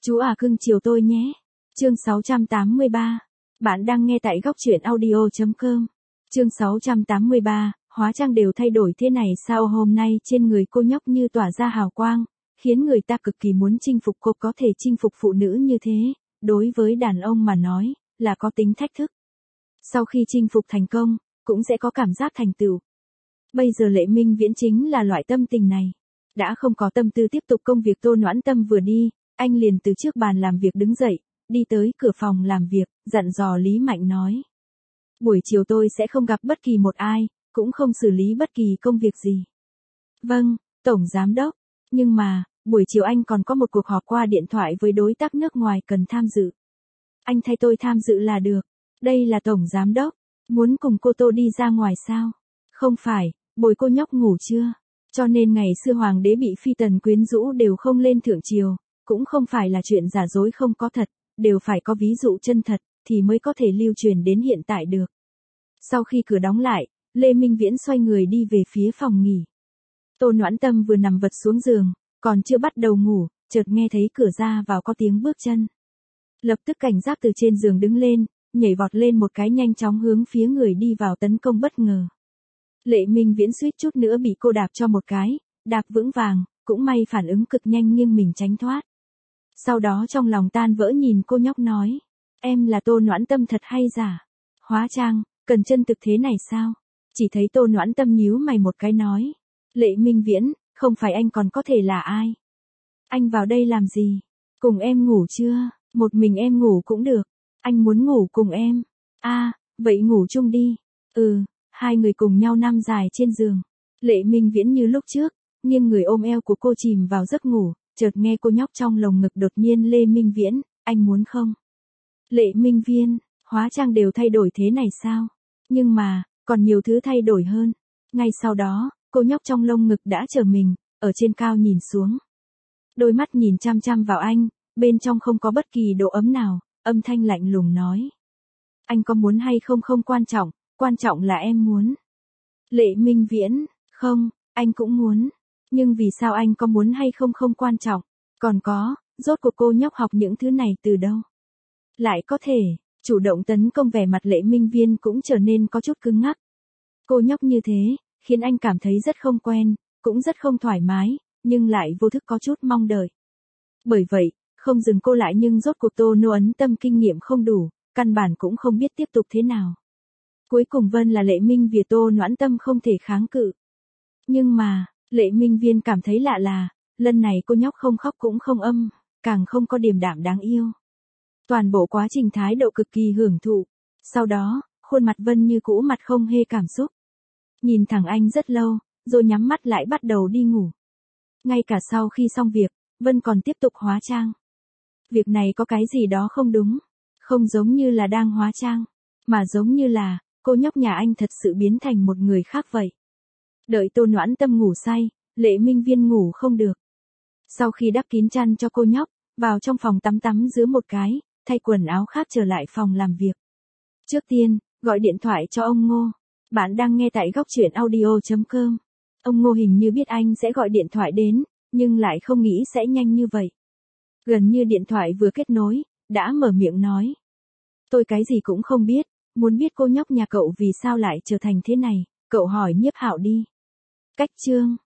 Chú à cưng chiều tôi nhé. Chương 683. Bạn đang nghe tại góc truyện audio.com. Chương 683. Hóa trang đều thay đổi thế này sao, hôm nay trên người cô nhóc như tỏa ra hào quang, khiến người ta cực kỳ muốn chinh phục cô. Có thể chinh phục phụ nữ như thế, đối với đàn ông mà nói, là có tính thách thức. Sau khi chinh phục thành công, cũng sẽ có cảm giác thành tựu. Bây giờ Lệ Minh Viễn chính là loại tâm tình này. Đã không có tâm tư tiếp tục công việc. Tô Noãn Tâm vừa đi, anh liền từ trước bàn làm việc đứng dậy, đi tới cửa phòng làm việc, dặn dò Lý Mạnh nói. Buổi chiều tôi sẽ không gặp bất kỳ một ai, cũng không xử lý bất kỳ công việc gì. Vâng, Tổng Giám Đốc. Nhưng mà, buổi chiều anh còn có một cuộc họp qua điện thoại với đối tác nước ngoài cần tham dự. Anh thay tôi tham dự là được. Đây là Tổng Giám Đốc. Muốn cùng cô Tô đi ra ngoài sao? Không phải, bồi cô nhóc ngủ chưa? Cho nên ngày xưa hoàng đế bị phi tần quyến rũ đều không lên thượng triều, cũng không phải là chuyện giả dối không có thật, đều phải có ví dụ chân thật, thì mới có thể lưu truyền đến hiện tại được. Sau khi cửa đóng lại, Lê Minh Viễn xoay người đi về phía phòng nghỉ. Tô Noãn Tâm vừa nằm vật xuống giường, còn chưa bắt đầu ngủ, chợt nghe thấy cửa ra vào có tiếng bước chân. Lập tức cảnh giác từ trên giường đứng lên, nhảy vọt lên một cái nhanh chóng hướng phía người đi vào tấn công bất ngờ. Lệ Minh Viễn suýt chút nữa bị cô đạp cho một cái, đạp vững vàng, cũng may phản ứng cực nhanh nghiêng mình tránh thoát. Sau đó trong lòng tan vỡ nhìn cô nhóc nói, em là Tô Noãn Tâm thật hay giả? Hóa trang, cần chân thực thế này sao? Chỉ thấy Tô Noãn Tâm nhíu mày một cái nói, Lệ Minh Viễn, không phải anh còn có thể là ai? Anh vào đây làm gì? Cùng em ngủ chưa? Một mình em ngủ cũng được. Anh muốn ngủ cùng em. Vậy ngủ chung đi. Hai người cùng nhau nằm dài trên giường. Lệ Minh Viễn như lúc trước, nghiêng người ôm eo của cô chìm vào giấc ngủ, chợt nghe cô nhóc trong lồng ngực đột nhiên Lê Minh Viễn, anh muốn không? Lệ Minh Viễn, hóa trang đều thay đổi thế này sao? Nhưng mà, còn nhiều thứ thay đổi hơn. Ngay sau đó, cô nhóc trong lồng ngực đã trở mình, ở trên cao nhìn xuống. Đôi mắt nhìn chăm chăm vào anh, bên trong không có bất kỳ độ ấm nào, âm thanh lạnh lùng nói. Anh có muốn hay không không quan trọng là em muốn. Lệ Minh Viễn, không, anh cũng muốn. Nhưng vì sao anh có muốn hay không không quan trọng, còn có, rốt cuộc cô nhóc học những thứ này từ đâu? Lại có thể, chủ động tấn công. Vẻ mặt Lệ Minh Viễn cũng trở nên có chút cứng ngắc. Cô nhóc như thế, khiến anh cảm thấy rất không quen, cũng rất không thoải mái, nhưng lại vô thức có chút mong đợi. Bởi vậy, không dừng cô lại nhưng rốt cuộc Tô Noãn Tâm kinh nghiệm không đủ, căn bản cũng không biết tiếp tục thế nào. Cuối cùng Vân là Lệ Minh vì Tô Noãn Tâm không thể kháng cự. Nhưng mà, Lệ Minh Viễn cảm thấy lạ là, lần này cô nhóc không khóc cũng không âm, càng không có điềm đạm đáng yêu. Toàn bộ quá trình thái độ cực kỳ hưởng thụ. Sau đó, khuôn mặt Vân như cũ mặt không hề cảm xúc. Nhìn thẳng anh rất lâu, rồi nhắm mắt lại bắt đầu đi ngủ. Ngay cả sau khi xong việc, Vân còn tiếp tục hóa trang. Việc này có cái gì đó không đúng. Không giống như là đang hóa trang, mà giống như là, cô nhóc nhà anh thật sự biến thành một người khác vậy. Đợi Tô Noãn Tâm ngủ say, Lệ Minh Viễn ngủ không được. Sau khi đắp kín chăn cho cô nhóc, vào trong phòng tắm rửa một cái, thay quần áo khác trở lại phòng làm việc. Trước tiên, gọi điện thoại cho ông Ngô. Bạn đang nghe tại góc truyện audio.com. Ông Ngô hình như biết anh sẽ gọi điện thoại đến, nhưng lại không nghĩ sẽ nhanh như vậy. Gần như điện thoại vừa kết nối, đã mở miệng nói. Tôi cái gì cũng không biết, muốn biết cô nhóc nhà cậu vì sao lại trở thành thế này, cậu hỏi Nhiếp Hạo đi. Cách chương.